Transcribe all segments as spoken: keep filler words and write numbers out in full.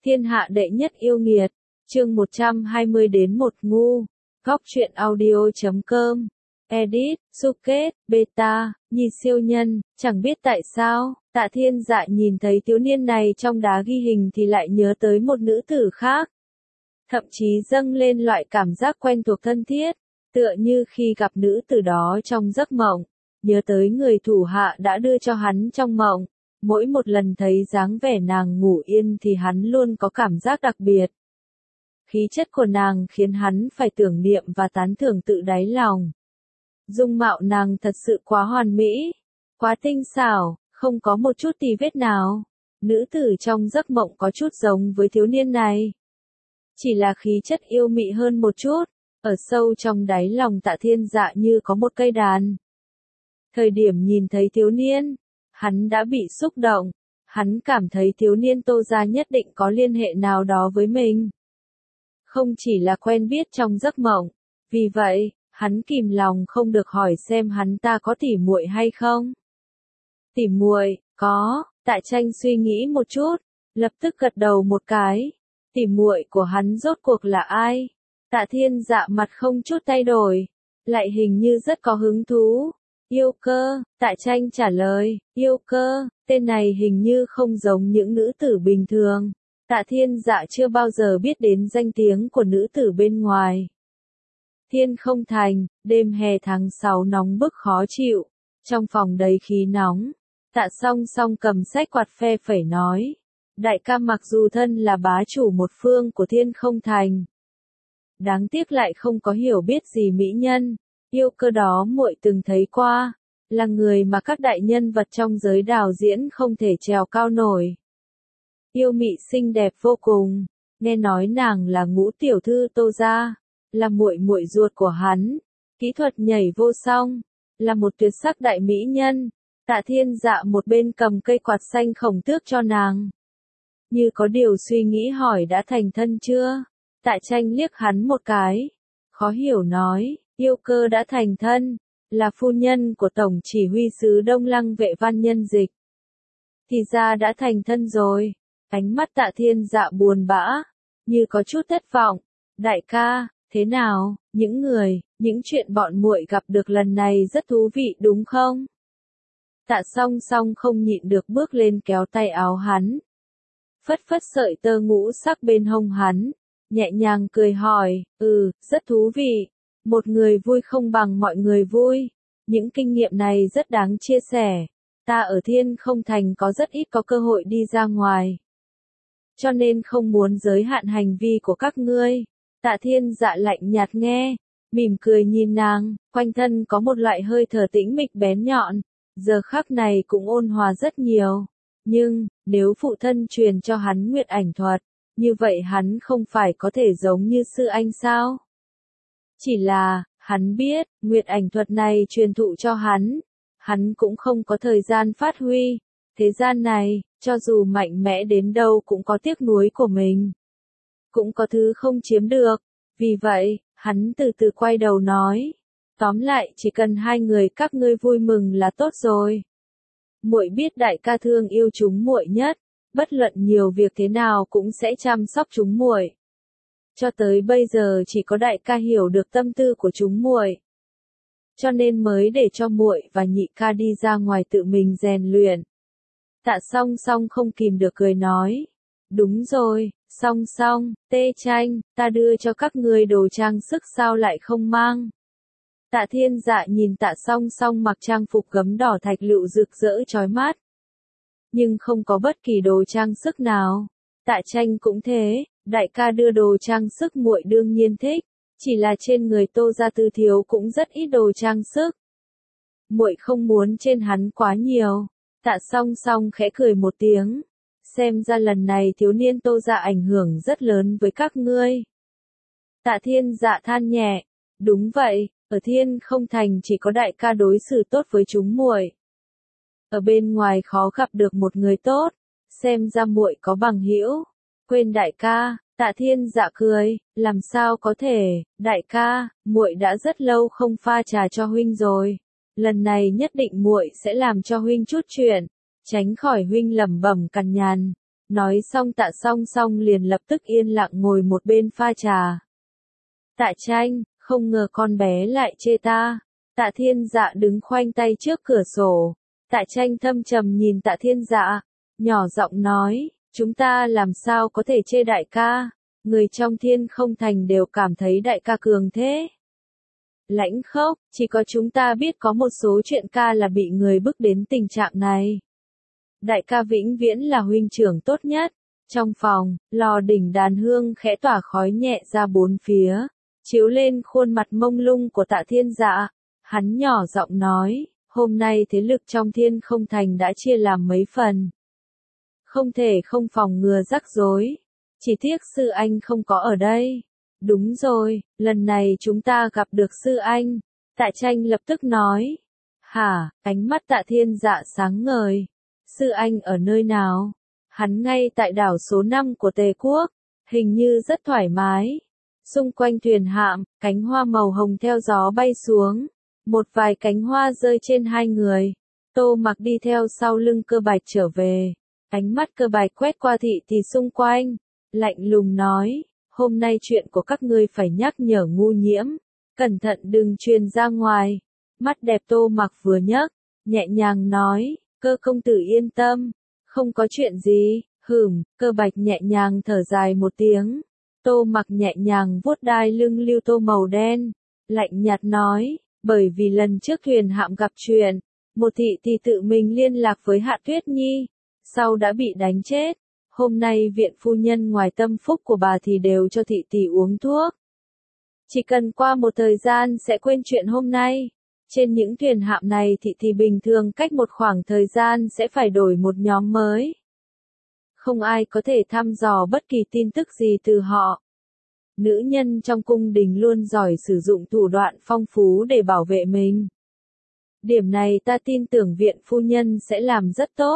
Thiên hạ đệ nhất yêu nghiệt, chương một trăm hai mươi đến một ngu, góc truyện audio chấm com, edit, Suket, beta, Nhi siêu nhân, chẳng biết tại sao, Tạ Thiên Dạ nhìn thấy thiếu niên này trong đá ghi hình thì lại nhớ tới một nữ tử khác. Thậm chí dâng lên loại cảm giác quen thuộc thân thiết, tựa như khi gặp nữ tử đó trong giấc mộng, nhớ tới người thủ hạ đã đưa cho hắn trong mộng. Mỗi một lần thấy dáng vẻ nàng ngủ yên thì hắn luôn có cảm giác đặc biệt. Khí chất của nàng khiến hắn phải tưởng niệm và tán thưởng tự đáy lòng. Dung mạo nàng thật sự quá hoàn mỹ, quá tinh xảo, không có một chút tì vết nào. Nữ tử trong giấc mộng có chút giống với thiếu niên này. Chỉ là khí chất yêu mị hơn một chút, ở sâu trong đáy lòng Tạ Thiên Dạ như có một cây đàn. Thời điểm nhìn thấy thiếu niên, hắn đã bị xúc động, hắn cảm thấy thiếu niên Tô gia nhất định có liên hệ nào đó với mình. Không chỉ là quen biết trong giấc mộng, vì vậy, hắn kìm lòng không được hỏi xem hắn ta có tỉ muội hay không. Tỉ muội, có, Tạ Tranh suy nghĩ một chút, lập tức gật đầu một cái. Tỉ muội của hắn rốt cuộc là ai? Tạ Thiên Dạ mặt không chút thay đổi, lại hình như rất có hứng thú. Yêu Cơ, Tạ Tranh trả lời, Yêu Cơ, tên này hình như không giống những nữ tử bình thường. Tạ Thiên Dạ chưa bao giờ biết đến danh tiếng của nữ tử bên ngoài. Thiên Không Thành, đêm hè tháng sáu nóng bức khó chịu, trong phòng đầy khí nóng. Tạ Song Song cầm sách quạt phe phẩy nói, đại ca mặc dù thân là bá chủ một phương của Thiên Không Thành, đáng tiếc lại không có hiểu biết gì mỹ nhân. Yêu Cơ đó muội từng thấy qua, là người mà các đại nhân vật trong giới đào diễn không thể trèo cao nổi. Yêu mị xinh đẹp vô cùng, nghe nói nàng là ngũ tiểu thư Tô gia, là muội muội ruột của hắn, kỹ thuật nhảy vô song, là một tuyệt sắc đại mỹ nhân. Tạ Thiên Dạ một bên cầm cây quạt xanh khổng tước cho nàng, như có điều suy nghĩ hỏi đã thành thân chưa. Tạ Tranh liếc hắn một cái, khó hiểu nói, Yêu Cơ đã thành thân, là phu nhân của tổng chỉ huy sứ Đông Lăng Vệ Văn Nhân Dịch. Thì ra đã thành thân rồi. Ánh mắt Tạ Thiên Dạ buồn bã, như có chút thất vọng. Đại ca, thế nào, những người, những chuyện bọn muội gặp được lần này rất thú vị đúng không? Tạ Song Song không nhịn được bước lên kéo tay áo hắn, phất phất sợi tơ ngũ sắc bên hông hắn, nhẹ nhàng cười hỏi, ừ, rất thú vị. Một người vui không bằng mọi người vui. Những kinh nghiệm này rất đáng chia sẻ. Ta ở Thiên Không Thành có rất ít có cơ hội đi ra ngoài, cho nên không muốn giới hạn hành vi của các ngươi. Tạ Thiên Dạ lạnh nhạt nghe, mỉm cười nhìn nàng, quanh thân có một loại hơi thở tĩnh mịch bén nhọn, giờ khắc này cũng ôn hòa rất nhiều. Nhưng, nếu phụ thân truyền cho hắn Nguyệt Ảnh thuật, như vậy hắn không phải có thể giống như sư anh sao? Chỉ là, hắn biết, Nguyệt Ảnh thuật này truyền thụ cho hắn, hắn cũng không có thời gian phát huy. Thế gian này, cho dù mạnh mẽ đến đâu cũng có tiếc nuối của mình, cũng có thứ không chiếm được. Vì vậy, hắn từ từ quay đầu nói, tóm lại chỉ cần hai người các ngươi vui mừng là tốt rồi. Muội biết đại ca thương yêu chúng muội nhất, bất luận nhiều việc thế nào cũng sẽ chăm sóc chúng muội. Cho tới bây giờ chỉ có đại ca hiểu được tâm tư của chúng muội, cho nên mới để cho muội và nhị ca đi ra ngoài tự mình rèn luyện. Tạ Song Song không kìm được cười nói, đúng rồi, Song Song, Tê Tranh, ta đưa cho các ngươi đồ trang sức sao lại không mang? Tạ Thiên Dạ nhìn Tạ Song Song mặc trang phục gấm đỏ thạch lựu rực rỡ chói mắt, nhưng không có bất kỳ đồ trang sức nào. Tạ Tranh cũng thế, đại ca đưa đồ trang sức muội đương nhiên thích, chỉ là trên người Tô gia Tư thiếu cũng rất ít đồ trang sức. Muội không muốn trên hắn quá nhiều. Tạ Song Song khẽ cười một tiếng, xem ra lần này thiếu niên Tô gia ảnh hưởng rất lớn với các ngươi. Tạ Thiên Dạ than nhẹ, đúng vậy, ở Thiên Không Thành chỉ có đại ca đối xử tốt với chúng muội. Ở bên ngoài khó gặp được một người tốt, xem ra muội có bằng hữu. Quên đại ca. Tạ Thiên Dạ cười, làm sao có thể, đại ca, muội đã rất lâu không pha trà cho huynh rồi. Lần này nhất định muội sẽ làm cho huynh chút chuyện, tránh khỏi huynh lẩm bẩm cằn nhằn. Nói xong Tạ Song Song liền lập tức yên lặng ngồi một bên pha trà. Tạ Tranh, không ngờ con bé lại chê ta. Tạ Thiên Dạ đứng khoanh tay trước cửa sổ. Tạ Tranh thâm trầm nhìn Tạ Thiên Dạ, nhỏ giọng nói, chúng ta làm sao có thể chê đại ca, người trong Thiên Không Thành đều cảm thấy đại ca cường thế. Lãnh Khốc, chỉ có chúng ta biết có một số chuyện ca là bị người bức đến tình trạng này. Đại ca vĩnh viễn là huynh trưởng tốt nhất. Trong phòng, lò đỉnh đàn hương khẽ tỏa khói nhẹ ra bốn phía, chiếu lên khuôn mặt mông lung của Tạ Thiên Dạ. Hắn nhỏ giọng nói, hôm nay thế lực trong Thiên Không Thành đã chia làm mấy phần. Không thể không phòng ngừa rắc rối. Chỉ tiếc sư anh không có ở đây. Đúng rồi, lần này chúng ta gặp được sư anh. Tạ Tranh lập tức nói. Hả, ánh mắt Tạ Thiên Dạ sáng ngời. Sư anh ở nơi nào? Hắn ngay tại đảo số năm của Tề Quốc. Hình như rất thoải mái. Xung quanh thuyền hạm, cánh hoa màu hồng theo gió bay xuống. Một vài cánh hoa rơi trên hai người. Tô Mặc đi theo sau lưng Cơ Bạch trở về. Ánh mắt Cơ Bạch quét qua thị thì xung quanh. Lạnh lùng nói, hôm nay chuyện của các ngươi phải nhắc nhở Ngu Nhiễm. Cẩn thận đừng truyền ra ngoài. Mắt đẹp Tô Mặc vừa nhấc, nhẹ nhàng nói, Cơ công tử yên tâm. Không có chuyện gì, hửm, Cơ Bạch nhẹ nhàng thở dài một tiếng. Tô Mặc nhẹ nhàng vuốt đai lưng lưu tô màu đen. Lạnh nhạt nói, bởi vì lần trước thuyền hạm gặp chuyện, một thị thì tự mình liên lạc với Hạ Tuyết Nhi, sau đã bị đánh chết. Hôm nay viện phu nhân ngoài tâm phúc của bà thì đều cho thị tỷ uống thuốc. Chỉ cần qua một thời gian sẽ quên chuyện hôm nay. Trên những thuyền hạm này thị thì bình thường cách một khoảng thời gian sẽ phải đổi một nhóm mới. Không ai có thể thăm dò bất kỳ tin tức gì từ họ. Nữ nhân trong cung đình luôn giỏi sử dụng thủ đoạn phong phú để bảo vệ mình. Điểm này ta tin tưởng viện phu nhân sẽ làm rất tốt.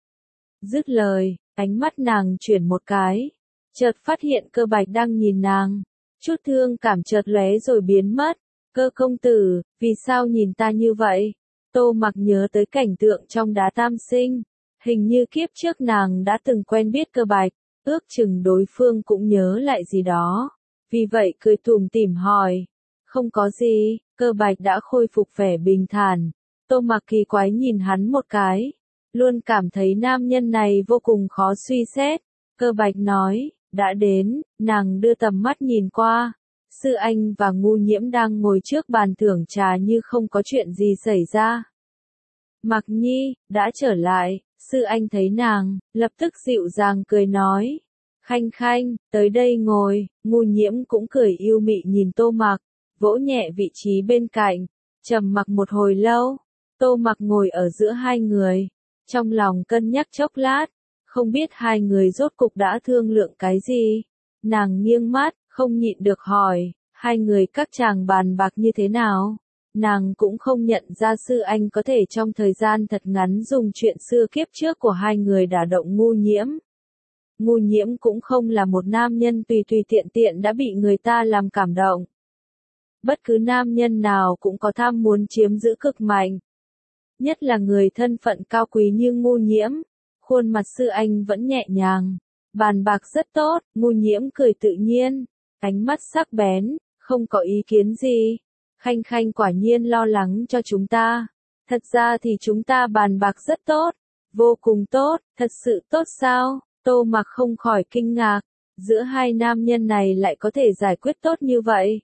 Dứt lời, ánh mắt nàng chuyển một cái. Chợt phát hiện Cơ Bạch đang nhìn nàng. Chút thương cảm chợt lóe rồi biến mất. Cơ công tử, vì sao nhìn ta như vậy? Tô Mặc nhớ tới cảnh tượng trong đá tam sinh. Hình như kiếp trước nàng đã từng quen biết Cơ Bạch. Ước chừng đối phương cũng nhớ lại gì đó. Vì vậy cười tủm tỉm hỏi. Không có gì, Cơ Bạch đã khôi phục vẻ bình thản. Tô Mặc kỳ quái nhìn hắn một cái. Luôn cảm thấy nam nhân này vô cùng khó suy xét. Cơ Bạch nói, đã đến, nàng đưa tầm mắt nhìn qua. Sư anh và Ngu Nhiễm đang ngồi trước bàn thưởng trà như không có chuyện gì xảy ra. Mặc Nhi, đã trở lại, sư anh thấy nàng, lập tức dịu dàng cười nói. Khanh Khanh, tới đây ngồi. Ngu Nhiễm cũng cười yêu mị nhìn Tô Mặc, vỗ nhẹ vị trí bên cạnh, trầm mặc một hồi lâu. Tô Mặc ngồi ở giữa hai người, trong lòng cân nhắc chốc lát, không biết hai người rốt cục đã thương lượng cái gì. Nàng nghiêng mắt, không nhịn được hỏi, hai người các chàng bàn bạc như thế nào? Nàng cũng không nhận ra sư anh có thể trong thời gian thật ngắn dùng chuyện xưa kiếp trước của hai người đả động Ngu Nhiễm. Ngu Nhiễm cũng không là một nam nhân tùy tùy tiện tiện đã bị người ta làm cảm động. Bất cứ nam nhân nào cũng có tham muốn chiếm giữ cực mạnh. Nhất là người thân phận cao quý như Ngu Nhiễm. Khuôn mặt sư anh vẫn nhẹ nhàng. Bàn bạc rất tốt, Ngu Nhiễm cười tự nhiên. Ánh mắt sắc bén, không có ý kiến gì. Khanh Khanh quả nhiên lo lắng cho chúng ta. Thật ra thì chúng ta bàn bạc rất tốt. Vô cùng tốt, thật sự tốt sao? Tô Mặc không khỏi kinh ngạc. Giữa hai nam nhân này lại có thể giải quyết tốt như vậy.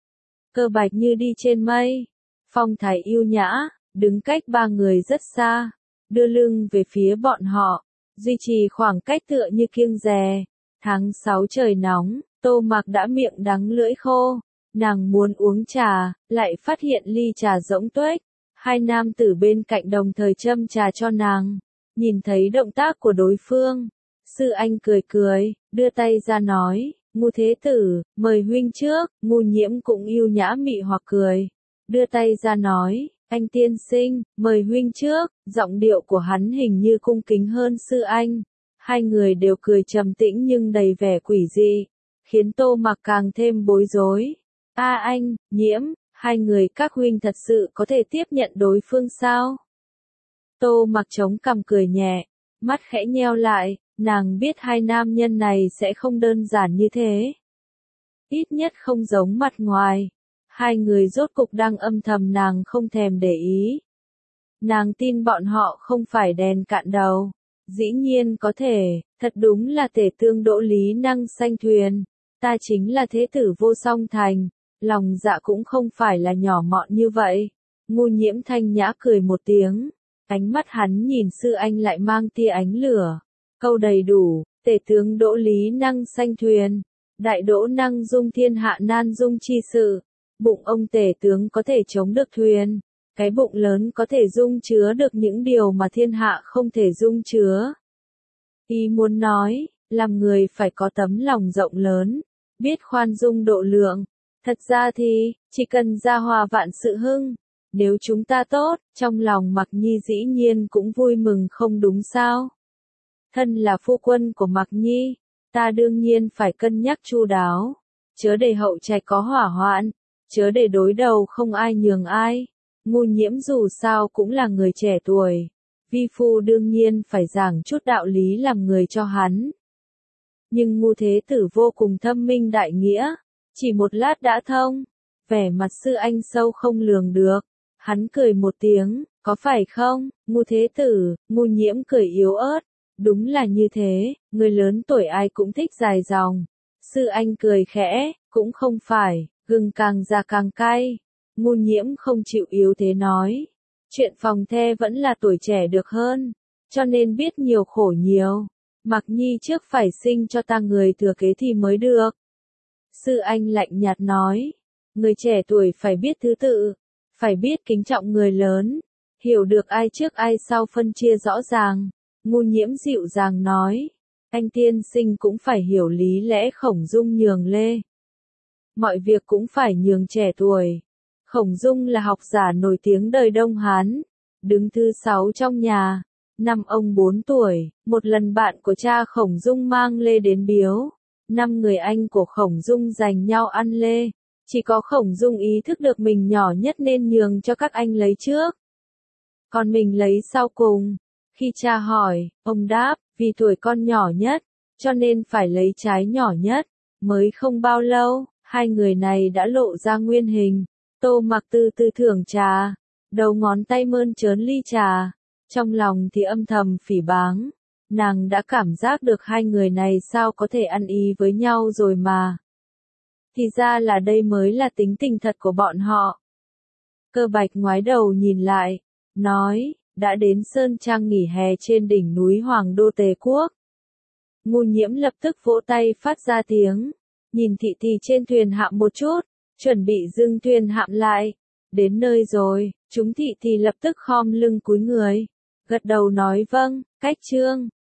Cơ Bạch như đi trên mây. Phong thái yêu nhã, đứng cách ba người rất xa. Đưa lưng về phía bọn họ. Duy trì khoảng cách tựa như kiêng dè. Tháng sáu trời nóng, Tô Mặc đã miệng đắng lưỡi khô. Nàng muốn uống trà, lại phát hiện ly trà rỗng tuếch. Hai nam tử bên cạnh đồng thời châm trà cho nàng. Nhìn thấy động tác của đối phương. Sư anh cười cười, đưa tay ra nói, Ngu thế tử, mời huynh trước. Ngu Nhiễm cũng yêu nhã mị hoặc cười. Đưa tay ra nói, anh tiên sinh, mời huynh trước. Giọng điệu của hắn hình như cung kính hơn sư anh. Hai người đều cười trầm tĩnh nhưng đầy vẻ quỷ dị. Khiến Tô Mặc càng thêm bối rối. A anh, Nhiễm, hai người các huynh thật sự có thể tiếp nhận đối phương sao? Tô Mặc chống cằm cười nhẹ. Mắt khẽ nheo lại, Nàng biết hai nam nhân này sẽ không đơn giản như thế. Ít nhất không giống mặt ngoài. Hai người rốt cục đang âm thầm nàng không thèm để ý. Nàng tin bọn họ không phải đèn cạn dầu. Dĩ nhiên có thể, thật đúng là tể tương Đỗ Lý Năng sanh thuyền. Ta chính là thế tử vô song thành. Lòng dạ cũng không phải là nhỏ mọn như vậy. Ngu Nhiễm thanh nhã cười một tiếng. Ánh mắt hắn nhìn sư anh lại mang tia ánh lửa. Câu đầy đủ, tể tướng Đỗ Lý Năng sanh thuyền. Đại Đỗ năng dung thiên hạ nan dung chi sự. Bụng ông tể tướng có thể chống được thuyền. Cái bụng lớn có thể dung chứa được những điều mà thiên hạ không thể dung chứa. Ý muốn nói, làm người phải có tấm lòng rộng lớn, biết khoan dung độ lượng. Thật ra thì, chỉ cần gia hòa vạn sự hưng. Nếu chúng ta tốt, trong lòng Mạc Nhi dĩ nhiên cũng vui mừng không đúng sao? Thân là phu quân của Mạc Nhi, ta đương nhiên phải cân nhắc chu đáo. Chớ để hậu trạch có hỏa hoạn, chớ để đối đầu không ai nhường ai. Ngu Nhiễm dù sao cũng là người trẻ tuổi. Vi phu đương nhiên phải giảng chút đạo lý làm người cho hắn. Nhưng ngu thế tử vô cùng thâm minh đại nghĩa. Chỉ một lát đã thông. Vẻ mặt sư anh sâu không lường được. Hắn cười một tiếng, có phải không, ngu thế tử, Ngu Nhiễm cười yếu ớt. Đúng là như thế, người lớn tuổi ai cũng thích dài dòng. Sư anh cười khẽ, cũng không phải, gừng càng già càng cay. Ngu Nhiễm không chịu yếu thế nói. Chuyện phòng the vẫn là tuổi trẻ được hơn, cho nên biết nhiều khổ nhiều. Mạc Nhi trước phải sinh cho ta người thừa kế thì mới được. Sư anh lạnh nhạt nói, người trẻ tuổi phải biết thứ tự, phải biết kính trọng người lớn, hiểu được ai trước ai sau phân chia rõ ràng. Ngu Nhiễm dịu dàng nói, anh tiên sinh cũng phải hiểu lý lẽ Khổng Dung nhường Lê. Mọi việc cũng phải nhường trẻ tuổi. Khổng Dung là học giả nổi tiếng đời Đông Hán, đứng thứ sáu trong nhà. Năm ông bốn tuổi, một lần bạn của cha Khổng Dung mang Lê đến biếu. Năm người anh của Khổng Dung giành nhau ăn Lê. Chỉ có Khổng Dung ý thức được mình nhỏ nhất nên nhường cho các anh lấy trước. Còn mình lấy sau cùng. Khi cha hỏi, ông đáp, vì tuổi con nhỏ nhất, cho nên phải lấy trái nhỏ nhất. Mới không bao lâu, hai người này đã lộ ra nguyên hình. Tô Mặc từ từ thưởng trà, đầu ngón tay mơn trớn ly trà, trong lòng thì âm thầm phỉ báng. Nàng đã cảm giác được hai người này sao có thể ăn ý với nhau rồi mà. Thì ra là đây mới là tính tình thật của bọn họ. Cơ Bạch ngoái đầu nhìn lại, nói, đã đến Sơn Trang nghỉ hè trên đỉnh núi Hoàng Đô Tề Quốc. Ngu Nhiễm lập tức vỗ tay phát ra tiếng, nhìn thị thị trên thuyền hạm một chút, chuẩn bị dừng thuyền hạm lại. Đến nơi rồi, chúng thị thị lập tức khom lưng cúi người, gật đầu nói vâng, cách chương.